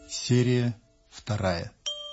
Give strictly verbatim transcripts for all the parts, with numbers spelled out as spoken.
Серия вторая.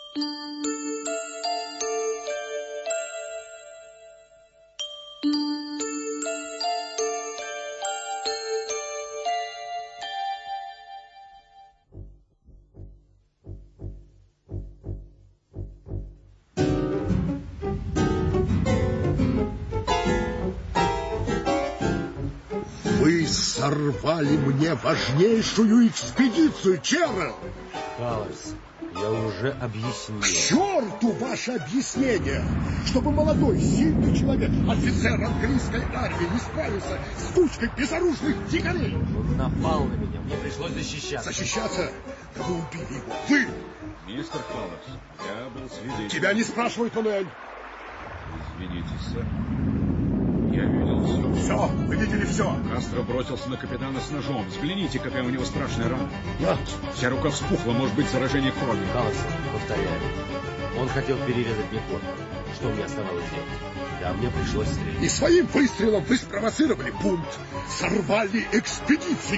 Вы сорвали мне важнейшую экспедицию, Черрелл! Халлорс, я уже объяснил. К черту ваше объяснение! Чтобы молодой, сильный человек, офицер английской армии, не справился с кучкой безоружных дикарей! Он напал на меня, мне пришлось защищаться. Защищаться? Да вы убили его! Вы! Мистер Халлорс, я был свидетелем. Тебя не спрашивают, Мануэль! Извините, сэр. Я видел все. Все, вы видели все. Кастро бросился на капитана с ножом. Взгляните, какая у него страшная рана. Нет. Вся рука вспухла, может быть, заражение крови. Халлорс, повторяю, он хотел перерезать мне горло. Что мне оставалось делать? Да, мне пришлось стрелять. И своим выстрелом вы спровоцировали бунт. Сорвали экспедицию.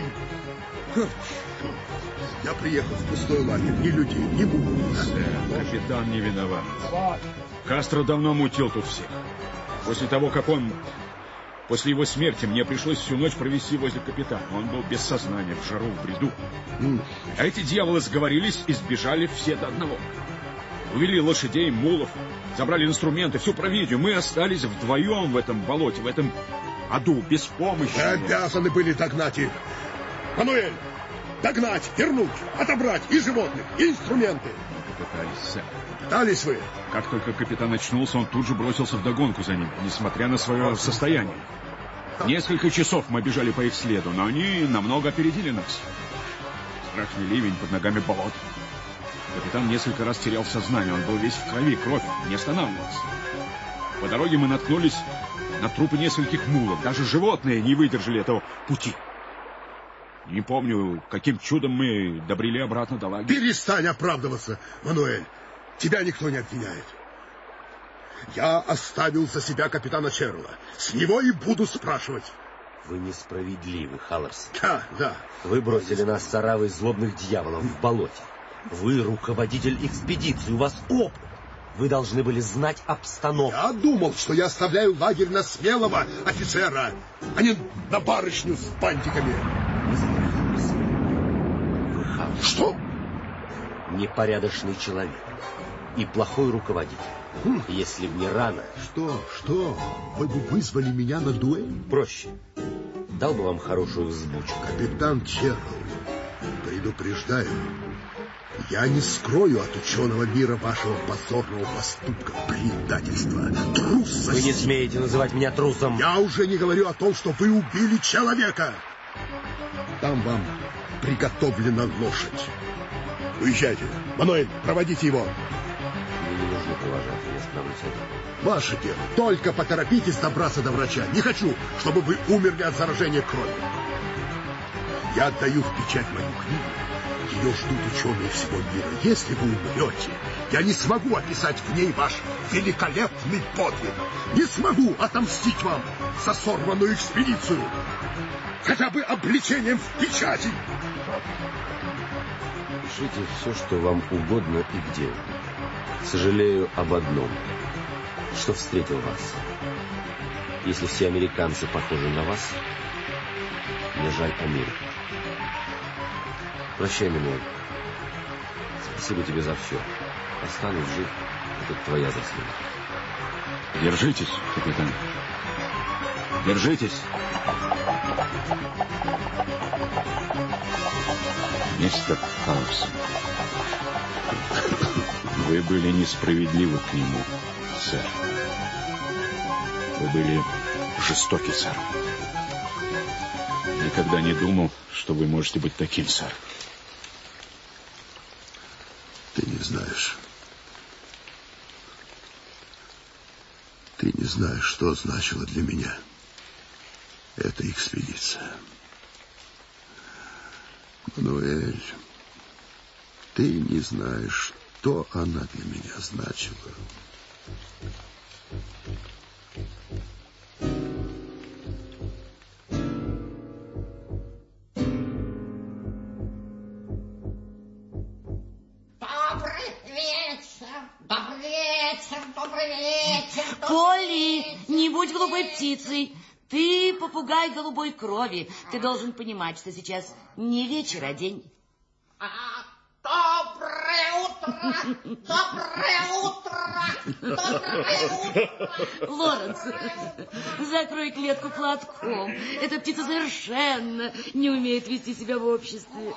Я приехал в пустой лагерь. Ни людей, ни бунта. Сэр, капитан не виноват. Кастро давно мутил тут всех. После того, как он... После его смерти мне пришлось всю ночь провести возле капитана. Он был без сознания, в жару, в бреду. Mm. А эти дьяволы сговорились и сбежали все до одного. Увели лошадей, мулов, забрали инструменты, всю провизию. Мы остались вдвоем в этом болоте, в этом аду, без помощи. Вы обязаны были догнать их. Мануэль, догнать, вернуть, отобрать и животных, и инструменты. Пытались, сэр. Пытались вы? Как только капитан очнулся, он тут же бросился вдогонку за ним, несмотря на свое состояние. Несколько часов мы бежали по их следу, но они намного опередили нас. Страшный ливень, под ногами болото. Капитан несколько раз терял сознание, он был весь в крови, кровь, не останавливался. По дороге мы наткнулись на трупы нескольких мулов, даже животные не выдержали этого пути. Не помню, каким чудом мы добрели обратно до лагеря. Перестань оправдываться, Мануэль. Тебя никто не обвиняет. Я оставил за себя капитана Черрелла. С него и буду спрашивать. Вы несправедливы, Халлорс. Да, да. Вы бросили нас с оравой злобных дьяволов в болоте. Вы руководитель экспедиции, у вас опыт. Вы должны были знать обстановку. Я думал, что я оставляю лагерь на смелого офицера, а не на барышню с бантиками. Вы Халлорс. Что? Непорядочный человек. И плохой руководитель. Хм. Если б не рано... Что, что? Вы бы вызвали меня на дуэль? Проще. Дал бы вам хорошую взбучку. Капитан Черрелл, предупреждаю, я не скрою от ученого мира вашего позорного поступка, предательства, трусости. Вы не смеете называть меня трусом. Я уже не говорю о том, что вы убили человека. Там вам приготовлена лошадь. Уезжайте. Мануэль, проводите его. Мне не нужно провожать, я справлюсь один. Ваше дело. Только поторопитесь добраться до врача. Не хочу, чтобы вы умерли от заражения крови. Я отдаю в печать мою книгу. Ее ждут ученые всего мира. Если вы умрете, я не смогу описать в ней ваш великолепный подвиг. Не смогу отомстить вам за сорванную экспедицию. Хотя бы обличением в печати. Пишите все, что вам угодно и где. Сожалею об одном, что встретил вас. Если все американцы похожи на вас, мне жаль Америку. Прощай, Мануэль. Спасибо тебе за все. Останусь жив, это твоя заслуга. Держитесь, капитан. Держитесь. Мистер Халлорс, вы были несправедливы к нему, сэр. Вы были жестоки, сэр. Никогда не думал, что вы можете быть таким, сэр. Ты не знаешь. Ты не знаешь, что значило для меня эта экспедиция. Мануэль, ты не знаешь, что она для меня значила. Полли, не будь глупой птицей. Ты попугай голубой крови. Ты должен понимать, что сейчас не вечер, а день. Доброе утро! Доброе утро! Доброе утро! Лоренс, закрой клетку платком. Эта птица совершенно не умеет вести себя в обществе.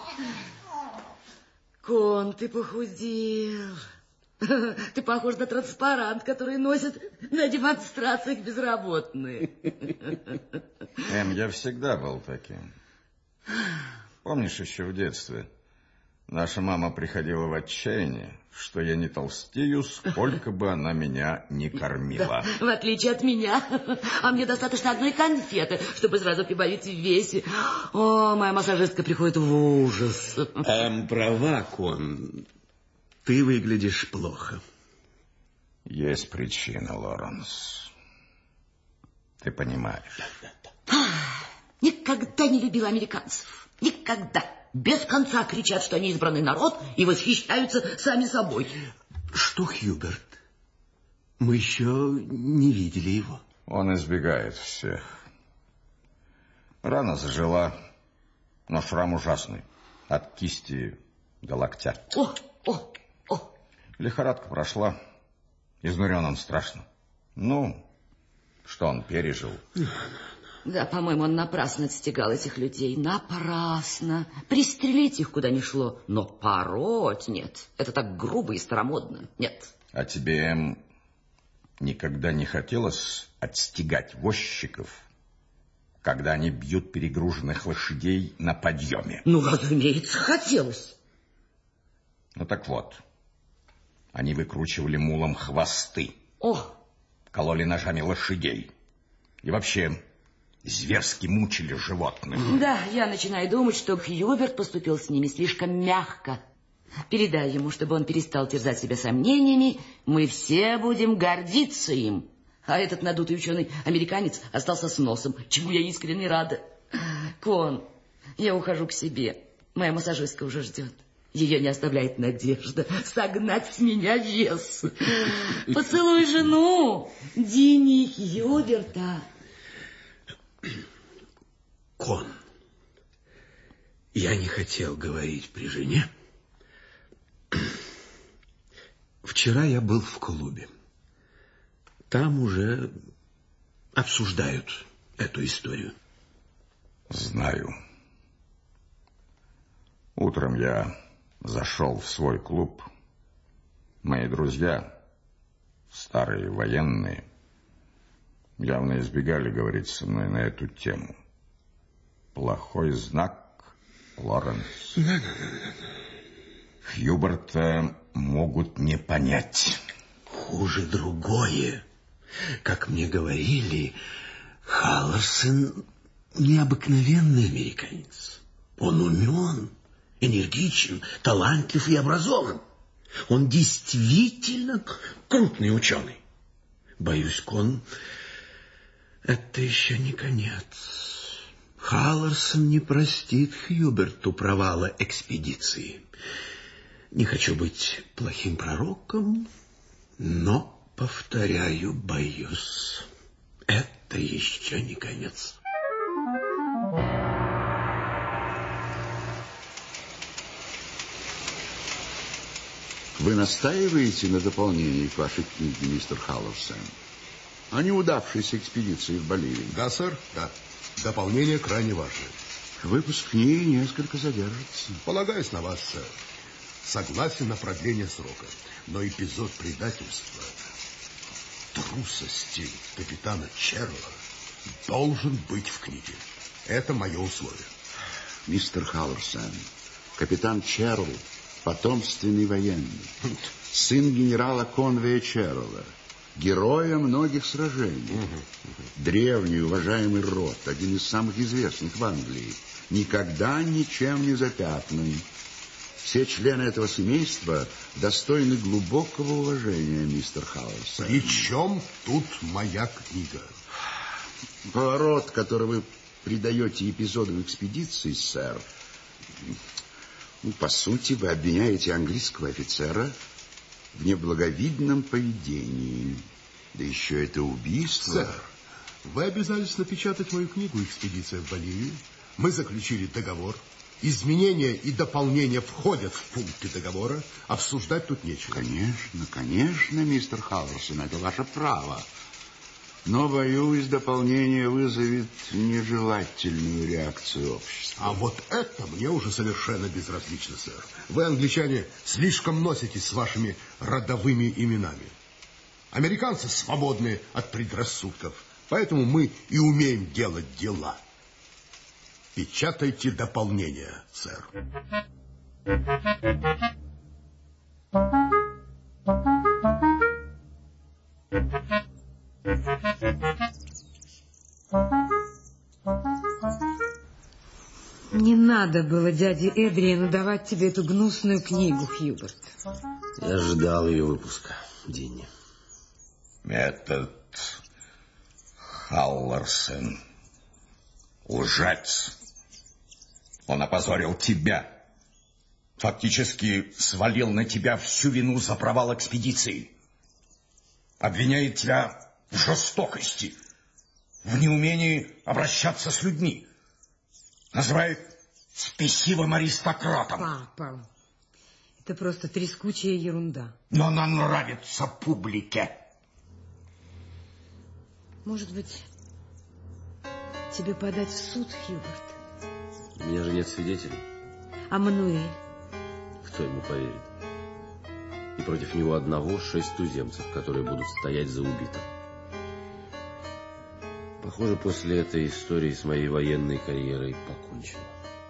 Кон, ты похудел. Ты похож на транспарант, который носят на демонстрациях безработные. Эм, я всегда был таким. Помнишь, еще в детстве наша мама приходила в отчаяние, что я не толстею, сколько бы она меня не кормила. Да, в отличие от меня. А мне достаточно одной конфеты, чтобы сразу прибавить в весе. О, моя массажистка приходит в ужас. Эм, права, Кон. Ты выглядишь плохо. Есть причина, Лоренс. Ты понимаешь. Никогда не любила американцев. Никогда. Без конца кричат, что они избранный народ, и восхищаются сами собой. Что Хьюберт? Мы еще не видели его. Он избегает всех. Рана зажила, но шрам ужасный. От кисти до локтя. О, о, о. Лихорадка прошла. Изнурен он страшно. Ну, что он пережил? Да, по-моему, он напрасно отстегал этих людей. Напрасно. Пристрелить их куда ни шло. Но пороть нет. Это так грубо и старомодно. Нет. А тебе, Эм, никогда не хотелось отстегать возчиков, когда они бьют перегруженных лошадей на подъеме? Ну, разумеется, хотелось. Ну, так вот. Они выкручивали мулам хвосты. О! Кололи ножами лошадей. И вообще зверски мучили животных. Да, я начинаю думать, что Хьюберт поступил с ними слишком мягко. Передай ему, чтобы он перестал терзать себя сомнениями. Мы все будем гордиться им. А этот надутый ученый-американец остался с носом, чему я искренне рада. Кон, я ухожу к себе. Моя массажистка уже ждет. Ее не оставляет надежда согнать с меня вес. Поцелуй жену, Дини Хьюберта. Кон, я не хотел говорить при жене. Вчера я был в клубе. Там уже обсуждают эту историю. Знаю. Утром я зашел в свой клуб. Мои друзья, старые военные, явно избегали говорить со мной на эту тему. Плохой знак, Лоренс. Хьюберта могут не понять. Хуже другое. Как мне говорили, Халлорсон необыкновенный американец. Он умен, энергичен, талантлив и образован. Он действительно крупный ученый. Боюсь, Кон, это еще не конец. Халлорсон не простит Хьюберту провала экспедиции. Не хочу быть плохим пророком, но, повторяю, боюсь, это еще не конец. Вы настаиваете на дополнении к вашей книге, мистер Халлорсон, о неудавшейся экспедиции в Боливию? Да, сэр, да. Дополнение крайне важное. Выпуск книги несколько задержится. Полагаюсь на вас, сэр. Согласен на продление срока, но эпизод предательства, трусости капитана Черрилла должен быть в книге. Это мое условие. Мистер Халлорсон, капитан Черрилл потомственный военный, сын генерала Конвея Черрилла, героя многих сражений. Древний уважаемый род, один из самых известных в Англии, никогда ничем не запятнан. Все члены этого семейства достойны глубокого уважения, мистер Халлорсон. При чем тут моя книга? Поворот, который вы придаете эпизоду экспедиции, сэр, ну, по сути, вы обвиняете английского офицера в неблаговидном поведении. Да еще это убийство. Сэр, вы обязались напечатать мою книгу «Экспедиция в Боливию». Мы заключили договор. Изменения и дополнения входят в пункты договора. Обсуждать тут нечего. Конечно, конечно, мистер Халлорсон, это ваше право. Но, боюсь, дополнение вызовет нежелательную реакцию общества. А вот это мне уже совершенно безразлично, сэр. Вы, англичане, слишком носитесь с вашими родовыми именами. Американцы свободны от предрассудков, поэтому мы и умеем делать дела. Печатайте дополнение, сэр. Не надо было дяде Эдриану давать тебе эту гнусную книгу, Хьюберт. Я ждал ее выпуска, Динни. Этот Халлорсон лжец. Он опозорил тебя. Фактически свалил на тебя всю вину за провал экспедиции. Обвиняет тебя в жестокости, в неумении обращаться с людьми. Называет спесивым аристократом. Папа, это просто трескучая ерунда. Но она нравится публике. Может быть, тебе подать в суд, Хьюберт? У меня же нет свидетелей. А Мануэль? Кто ему поверит? И против него одного шесть туземцев, которые будут стоять за убитым. Похоже, после этой истории с моей военной карьерой покончено.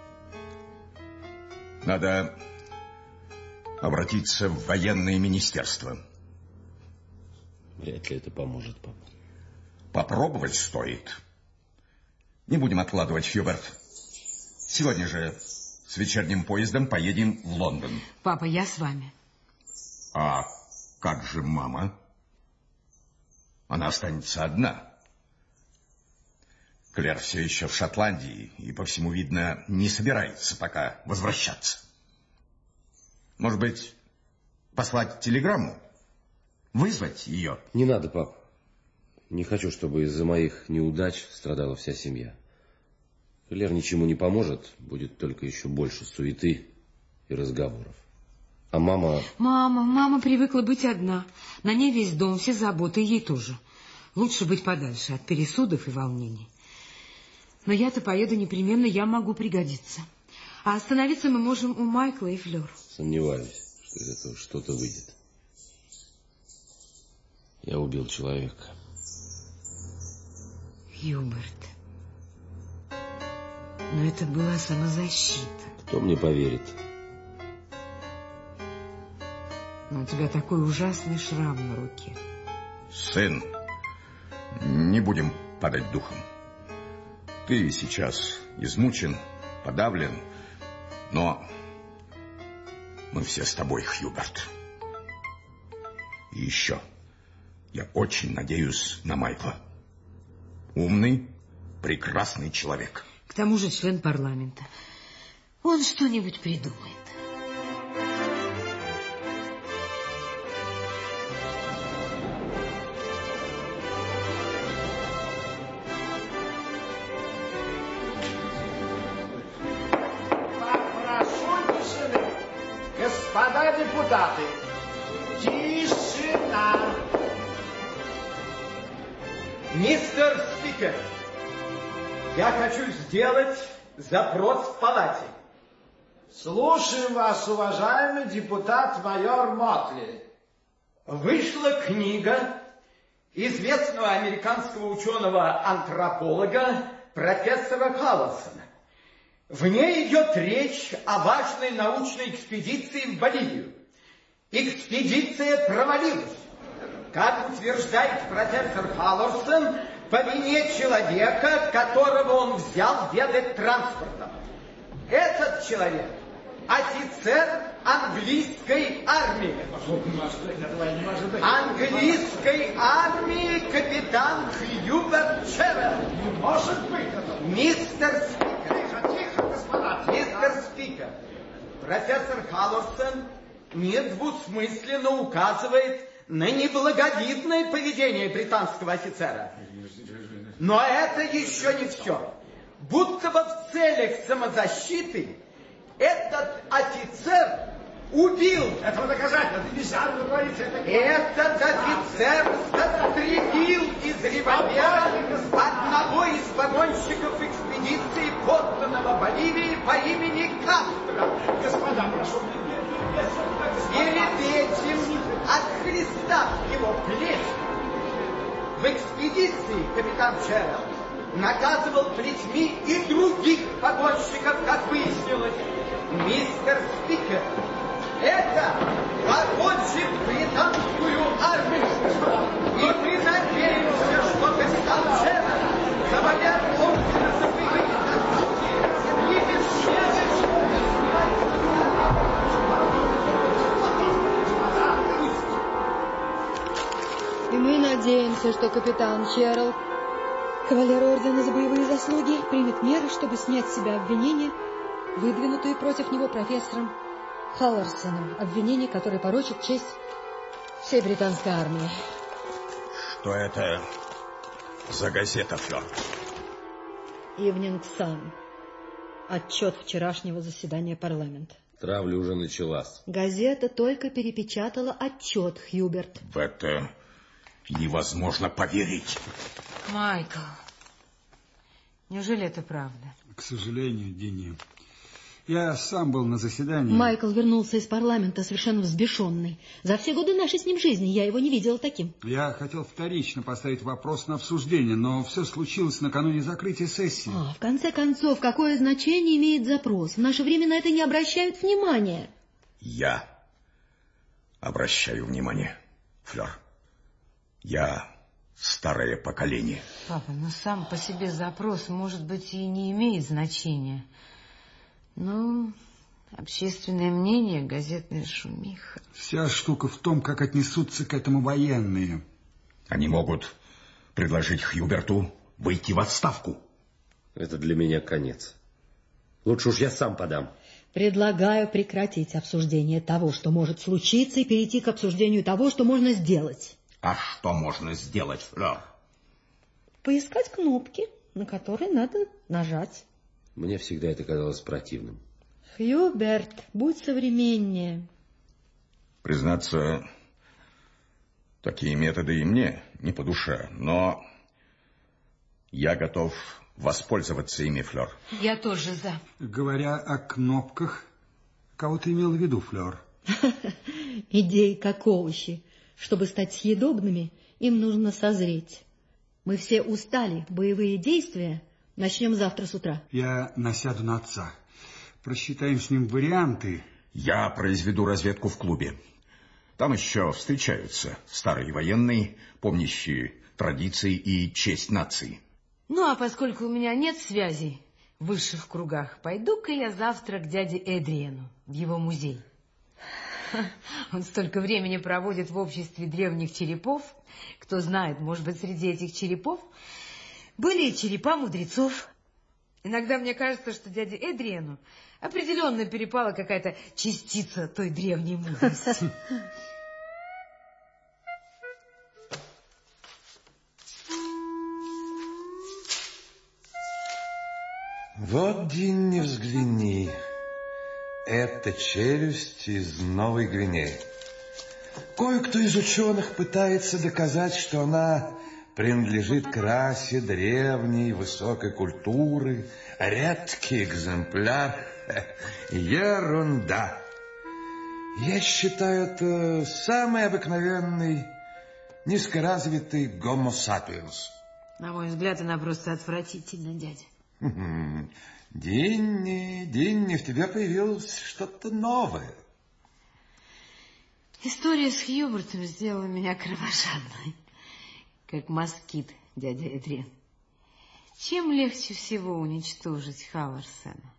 Надо обратиться в военное министерство. Вряд ли это поможет, папа. Попробовать стоит. Не будем откладывать, Хьюберт. Сегодня же с вечерним поездом поедем в Лондон. Папа, я с вами. А как же мама? Она останется одна. Клэр все еще в Шотландии и, по всему видно, не собирается пока возвращаться. Может быть, послать телеграмму? Вызвать ее? Не надо, пап. Не хочу, чтобы из-за моих неудач страдала вся семья. Клэр ничему не поможет, будет только еще больше суеты и разговоров. А мама... Мама, мама привыкла быть одна. На ней весь дом, все заботы, и ей тоже. Лучше быть подальше от пересудов и волнений. Но я-то поеду непременно, я могу пригодиться. А остановиться мы можем у Майкла и Флёр. Сомневаюсь, что из этого что-то выйдет. Я убил человека. Хьюберт. Но это была самозащита. Кто мне поверит? Но у тебя такой ужасный шрам на руке. Сын, не будем падать духом. Ты сейчас измучен, подавлен, но мы все с тобой, Хьюберт. И еще, я очень надеюсь на Майкла. Умный, прекрасный человек. К тому же член парламента. Он что-нибудь придумает. Господа депутаты, тишина! Мистер спикер, я хочу сделать запрос в палате. Слушаем вас, уважаемый депутат-майор Мотли. Вышла книга известного американского ученого-антрополога профессора Халлорсона. В ней идет речь о важной научной экспедиции в Боливию. Экспедиция провалилась. Как утверждает профессор Халлорсон, по вине человека, которого он взял ведать транспортом. Этот человек – офицер английской армии. Английской армии капитан Хьюберт Черрелл. Не может быть это. Мистер спикер. Тихо, господа. Мистер спикер, профессор Халлорсон недвусмысленно указывает на неблаговидное поведение британского офицера. Но это еще не все. Будто бы в целях самозащиты этот офицер убил. Этого доказать надо, нельзя говорить. Этот офицер застрелил из револьвера одного из погонщиков экспедиции, подданного Боливии по имени Кастро. Господа, прошу. Перед этим, отхлестав его плеть, в экспедиции капитан Черрелл наказывал плетьми и других погонщиков, как выяснилось. Мистер Спикер, это погонщик британскую армию. И мы надеемся, что капитан Черрелл, кавалер ордена за боевые заслуги, не бессмертен. И мы надеемся, что капитан Черрелл, кавалер ордена за боевые заслуги, примет меры, чтобы снять с себя обвинения, выдвинутые против него профессором Халлорсеном, обвинения, которые порочат честь всей британской армии. Что это за газета, Флёр? Evening Sun. Отчет вчерашнего заседания парламента. Травля уже началась. Газета только перепечатала отчет, Хьюберт. В это невозможно поверить. Майкл, неужели это правда? К сожалению, Динни. Я сам был на заседании. Майкл вернулся из парламента совершенно взбешенный. За все годы нашей с ним жизни я его не видела таким. Я хотел вторично поставить вопрос на обсуждение, но все случилось накануне закрытия сессии. А, в конце концов, какое значение имеет запрос? В наше время на это не обращают внимания. Я обращаю внимание, Флёр. Я старое поколение. Папа, но сам по себе запрос, может быть, и не имеет значения. Ну, общественное мнение, газетная шумиха. Вся штука в том, как отнесутся к этому военные. Они могут предложить Хьюберту выйти в отставку. Это для меня конец. Лучше уж я сам подам. Предлагаю прекратить обсуждение того, что может случиться, и перейти к обсуждению того, что можно сделать. А что можно сделать, Флёр? Поискать кнопки, на которые надо нажать. Мне всегда это казалось противным. Хьюберт, будь современнее. Признаться, такие методы и мне не по душе, но я готов воспользоваться ими, Флёр. Я тоже за. Говоря о кнопках, кого ты имел в виду, Флёр? Идеи как овощи. Чтобы стать съедобными, им нужно созреть. Мы все устали. Боевые действия начнем завтра с утра. Я насяду на отца. Просчитаем с ним варианты. Я произведу разведку в клубе. Там еще встречаются старые военные, помнящие традиции и честь нации. Ну, а поскольку у меня нет связей в высших кругах, пойду-ка я завтра к дяде Эдриену в его музей. Он столько времени проводит в обществе древних черепов. Кто знает, может быть, среди этих черепов были и черепа мудрецов. Иногда мне кажется, что дяде Эдриену определенно перепала какая-то частица той древней мудрости. Вот, Динни, взгляни. Это челюсть из Новой Гвинеи. Кое-кто из ученых пытается доказать, что она принадлежит к расе древней высокой культуры, редкий экземпляр. Ерунда. Я считаю, это самый обыкновенный, низкоразвитый гомо сапиенс. На мой взгляд, она просто отвратительна, дядя. Динни, Динни, в тебе появилось что-то новое. История с Хьюбертом сделала меня кровожадной, как москит, дядя Эдриен. Чем легче всего уничтожить Халлорсена?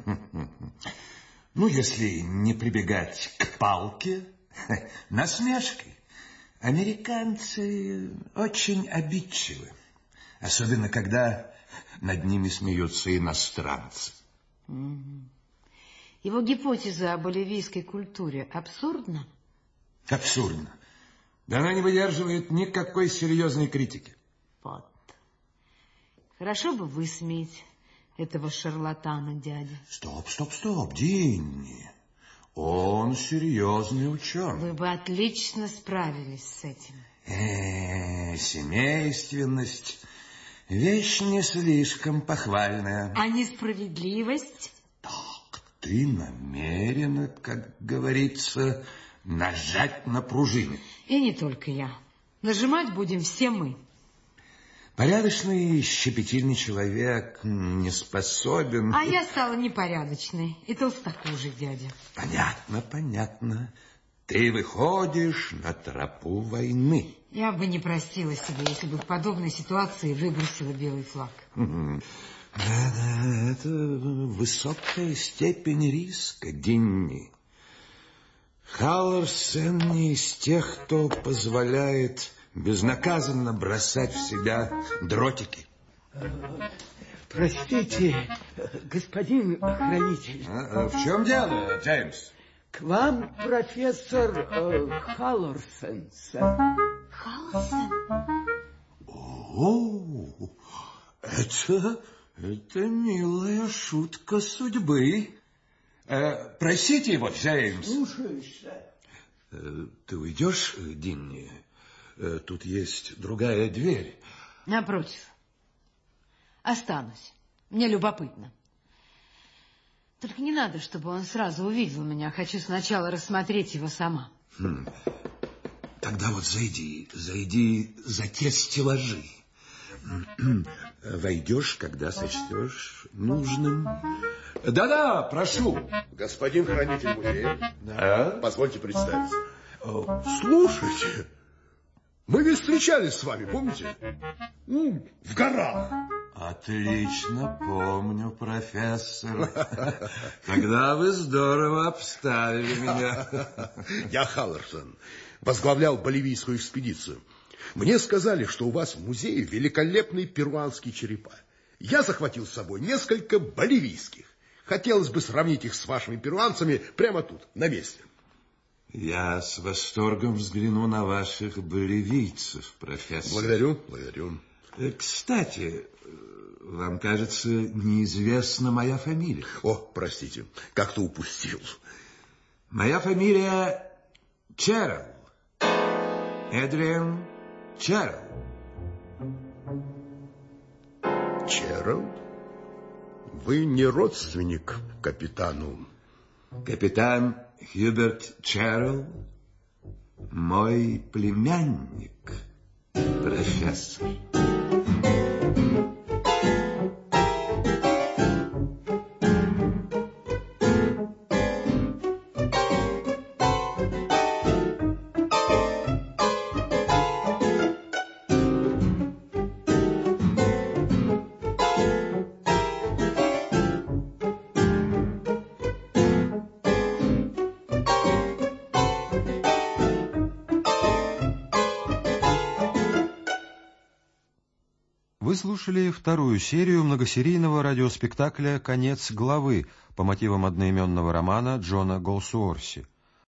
Ну, если не прибегать к палке, насмешкой. Американцы очень обидчивы, особенно когда над ними смеются иностранцы. Его гипотеза о боливийской культуре абсурдна? Абсурдно. Да она не выдерживает никакой серьезной критики. Вот. Хорошо бы высмеять этого шарлатана, дядя. Стоп, стоп, стоп, Динни. Он серьезный ученый. Вы бы отлично справились с этим. Э, семейственность — вещь не слишком похвальная. А несправедливость? Так, ты намерена, как говорится, нажать на пружины. И не только я. Нажимать будем все мы. Порядочный, щепетильный человек не способен... А я стала непорядочной и толстокожей, дядя. Понятно, понятно. Ты выходишь на тропу войны. Я бы не простила себе, если бы в подобной ситуации выбросила белый флаг. Да-да, это высокая степень риска, Динни. Халлорсен не из тех, кто позволяет безнаказанно бросать в себя дротики. Простите, господин хранитель. А, а в чем дело, Джеймс? К вам профессор э, Халлорсен. Халлорсен? О, это, это милая шутка судьбы. Э, просите его, Джеймс. Слушаюсь. Э, ты уйдешь, Динни? Э, тут есть другая дверь. Напротив. Останусь. Мне любопытно. Только не надо, чтобы он сразу увидел меня. Хочу сначала рассмотреть его сама. Хм. Тогда вот зайди, зайди за те стеллажи. Войдешь, когда сочтешь нужным. Да-да, прошу. Господин хранитель музея, да? Позвольте представиться. Слушайте, мы ведь встречались с вами, помните? Ну, в горах. Отлично помню, профессор. Тогда вы здорово обставили меня. Я Халлорсен, возглавлял боливийскую экспедицию. Мне сказали, что у вас в музее великолепные перуанские черепа. Я захватил с собой несколько боливийских. Хотелось бы сравнить их с вашими перуанцами прямо тут, на месте. Я с восторгом взгляну на ваших боливийцев, профессор. Благодарю, благодарю. Кстати, вам, кажется, неизвестна моя фамилия. О, простите, как-то упустил. Моя фамилия Черрелл. Эдриан Черрелл. Черрелл? Вы не родственник капитану? Капитан Хьюберт Черрелл, мой племянник, профессор. Вы слушали вторую серию многосерийного радиоспектакля «Конец главы» по мотивам одноименного романа Джона Голсуорси.